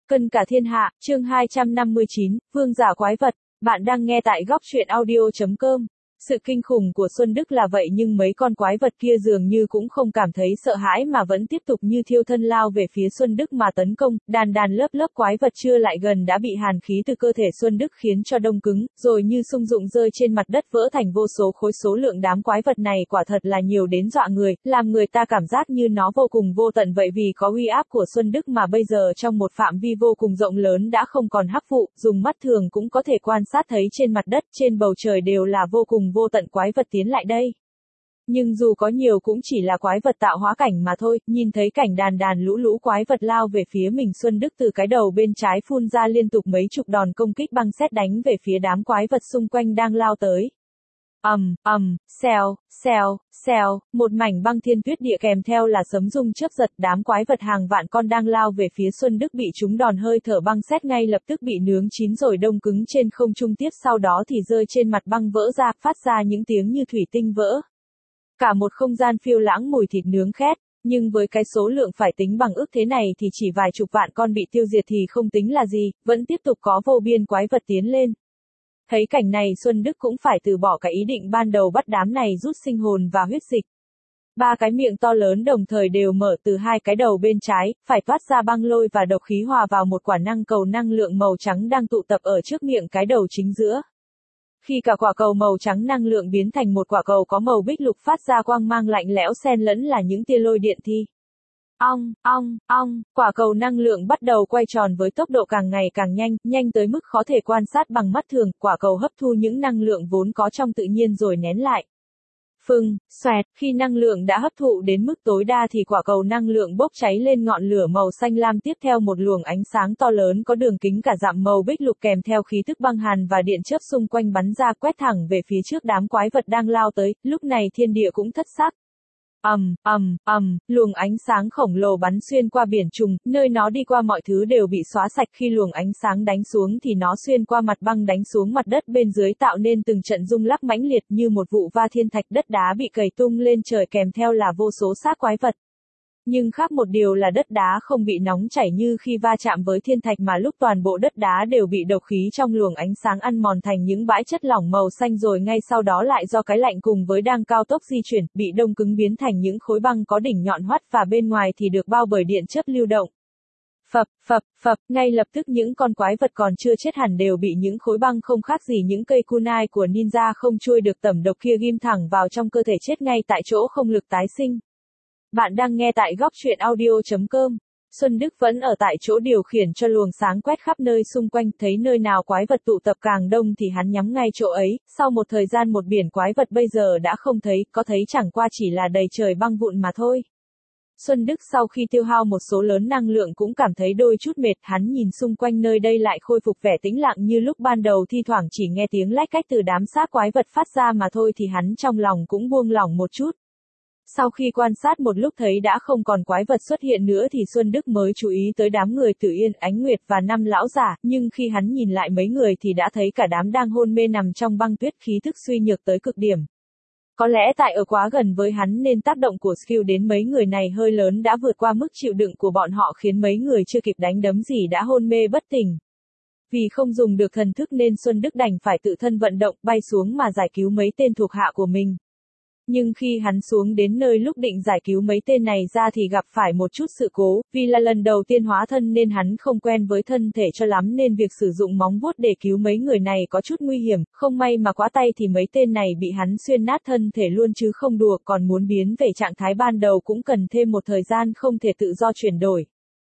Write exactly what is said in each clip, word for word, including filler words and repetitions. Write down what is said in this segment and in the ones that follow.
Cân cả thiên hạ, chương hai trăm năm mươi chín, vương giả quái vật. Bạn đang nghe tại góc truyện audio chấm com. Sự kinh khủng của Xuân Đức là vậy nhưng mấy con quái vật kia dường như cũng không cảm thấy sợ hãi mà vẫn tiếp tục như thiêu thân lao về phía Xuân Đức mà tấn công, đàn đàn lớp lớp quái vật chưa lại gần đã bị hàn khí từ cơ thể Xuân Đức khiến cho đông cứng, rồi như sung dụng rơi trên mặt đất vỡ thành vô số khối. Số lượng đám quái vật này quả thật là nhiều đến dọa người, làm người ta cảm giác như nó vô cùng vô tận vậy vì có uy áp của Xuân Đức mà bây giờ trong một phạm vi vô cùng rộng lớn đã không còn hắc vụ, dùng mắt thường cũng có thể quan sát thấy trên mặt đất, trên bầu trời đều là vô cùng vô tận quái vật tiến lại đây. Nhưng dù có nhiều cũng chỉ là quái vật tạo hóa cảnh mà thôi, nhìn thấy cảnh đàn đàn lũ lũ quái vật lao về phía mình, Xuân Đức từ cái đầu bên trái phun ra liên tục mấy chục đòn công kích băng sét đánh về phía đám quái vật xung quanh đang lao tới. ầm, ầm, xèo, xèo, xèo, một mảnh băng thiên tuyết địa kèm theo là sấm rung chớp giật, đám quái vật hàng vạn con đang lao về phía Xuân Đức bị trúng đòn hơi thở băng sét ngay lập tức bị nướng chín rồi đông cứng trên không trung, tiếp sau đó thì rơi trên mặt băng vỡ ra, phát ra những tiếng như thủy tinh vỡ. Cả một không gian phiêu lãng mùi thịt nướng khét, nhưng với cái số lượng phải tính bằng ức thế này thì chỉ vài chục vạn con bị tiêu diệt thì không tính là gì, vẫn tiếp tục có vô biên quái vật tiến lên. Thấy cảnh này Xuân Đức cũng phải từ bỏ cái ý định ban đầu bắt đám này rút sinh hồn và huyết dịch. Ba cái miệng to lớn đồng thời đều mở, từ hai cái đầu bên trái, phải toát ra băng lôi và độc khí hòa vào một quả năng cầu năng lượng màu trắng đang tụ tập ở trước miệng cái đầu chính giữa. Khi cả quả cầu màu trắng năng lượng biến thành một quả cầu có màu bích lục phát ra quang mang lạnh lẽo xen lẫn là những tia lôi điện thì ong, ong, ong, quả cầu năng lượng bắt đầu quay tròn với tốc độ càng ngày càng nhanh, nhanh tới mức khó thể quan sát bằng mắt thường, quả cầu hấp thu những năng lượng vốn có trong tự nhiên rồi nén lại. Phừng, xoẹt, khi năng lượng đã hấp thụ đến mức tối đa thì quả cầu năng lượng bốc cháy lên ngọn lửa màu xanh lam, tiếp theo một luồng ánh sáng to lớn có đường kính cả dặm màu bích lục kèm theo khí tức băng hàn và điện chớp xung quanh bắn ra quét thẳng về phía trước đám quái vật đang lao tới, lúc này thiên địa cũng thất sắc. ầm, ầm, ầm, luồng ánh sáng khổng lồ bắn xuyên qua biển trùng, nơi nó đi qua mọi thứ đều bị xóa sạch, khi luồng ánh sáng đánh xuống thì nó xuyên qua mặt băng đánh xuống mặt đất bên dưới tạo nên từng trận rung lắc mãnh liệt như một vụ va thiên thạch, đất đá bị cầy tung lên trời kèm theo là vô số xác quái vật. Nhưng khác một điều là đất đá không bị nóng chảy như khi va chạm với thiên thạch mà lúc toàn bộ đất đá đều bị độc khí trong luồng ánh sáng ăn mòn thành những bãi chất lỏng màu xanh, rồi ngay sau đó lại do cái lạnh cùng với đang cao tốc di chuyển, bị đông cứng biến thành những khối băng có đỉnh nhọn hoắt và bên ngoài thì được bao bởi điện chớp lưu động. Phập, phập, phập, ngay lập tức những con quái vật còn chưa chết hẳn đều bị những khối băng không khác gì những cây kunai của ninja không trôi được tẩm độc kia ghim thẳng vào trong cơ thể, chết ngay tại chỗ không lực tái sinh. Bạn đang nghe tại góc truyện audio chấm com. Xuân Đức vẫn ở tại chỗ điều khiển cho luồng sáng quét khắp nơi xung quanh, thấy nơi nào quái vật tụ tập càng đông thì hắn nhắm ngay chỗ ấy, sau một thời gian một biển quái vật bây giờ đã không thấy, có thấy chẳng qua chỉ là đầy trời băng vụn mà thôi. Xuân Đức sau khi tiêu hao một số lớn năng lượng cũng cảm thấy đôi chút mệt, hắn nhìn xung quanh nơi đây lại khôi phục vẻ tĩnh lặng như lúc ban đầu, thi thoảng chỉ nghe tiếng lách cách từ đám xác quái vật phát ra mà thôi thì hắn trong lòng cũng buông lỏng một chút. Sau khi quan sát một lúc thấy đã không còn quái vật xuất hiện nữa thì Xuân Đức mới chú ý tới đám người Tử Yên, Ánh Nguyệt và năm lão giả, nhưng khi hắn nhìn lại mấy người thì đã thấy cả đám đang hôn mê nằm trong băng tuyết, khí thức suy nhược tới cực điểm. Có lẽ tại ở quá gần với hắn nên tác động của skill đến mấy người này hơi lớn đã vượt qua mức chịu đựng của bọn họ, khiến mấy người chưa kịp đánh đấm gì đã hôn mê bất tỉnh. Vì không dùng được thần thức nên Xuân Đức đành phải tự thân vận động bay xuống mà giải cứu mấy tên thuộc hạ của mình. Nhưng khi hắn xuống đến nơi lúc định giải cứu mấy tên này ra thì gặp phải một chút sự cố, vì là lần đầu tiên hóa thân nên hắn không quen với thân thể cho lắm nên việc sử dụng móng vuốt để cứu mấy người này có chút nguy hiểm, không may mà quá tay thì mấy tên này bị hắn xuyên nát thân thể luôn chứ không đùa, còn muốn biến về trạng thái ban đầu cũng cần thêm một thời gian không thể tự do chuyển đổi.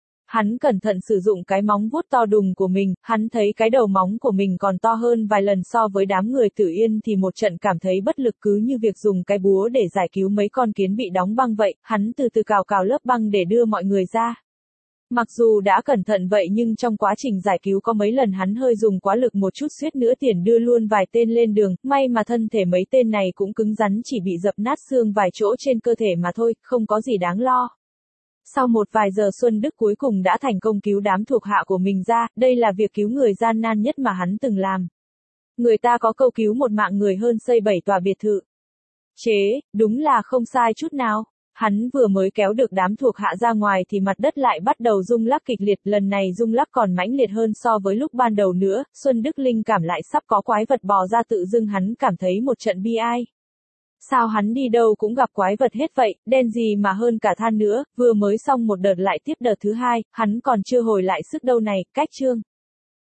Hắn cẩn thận sử dụng cái móng vuốt to đùng của mình, hắn thấy cái đầu móng của mình còn to hơn vài lần so với đám người Tử Yên thì một trận cảm thấy bất lực, cứ như việc dùng cái búa để giải cứu mấy con kiến bị đóng băng vậy, hắn từ từ cào cào lớp băng để đưa mọi người ra. Mặc dù đã cẩn thận vậy nhưng trong quá trình giải cứu có mấy lần hắn hơi dùng quá lực một chút, suýt nữa tiền đưa luôn vài tên lên đường, may mà thân thể mấy tên này cũng cứng rắn, chỉ bị dập nát xương vài chỗ trên cơ thể mà thôi, không có gì đáng lo. Sau một vài giờ Xuân Đức cuối cùng đã thành công cứu đám thuộc hạ của mình ra, đây là việc cứu người gian nan nhất mà hắn từng làm. Người ta có câu cứu một mạng người hơn xây bảy tòa biệt thự. Chế, đúng là không sai chút nào. Hắn vừa mới kéo được đám thuộc hạ ra ngoài thì mặt đất lại bắt đầu rung lắc kịch liệt, lần này rung lắc còn mãnh liệt hơn so với lúc ban đầu nữa, Xuân Đức linh cảm lại sắp có quái vật bò ra, tự dưng hắn cảm thấy một trận bi ai. Sao hắn đi đâu cũng gặp quái vật hết vậy, đen gì mà hơn cả than nữa, vừa mới xong một đợt lại tiếp đợt thứ hai, hắn còn chưa hồi lại sức đâu này, cách chương.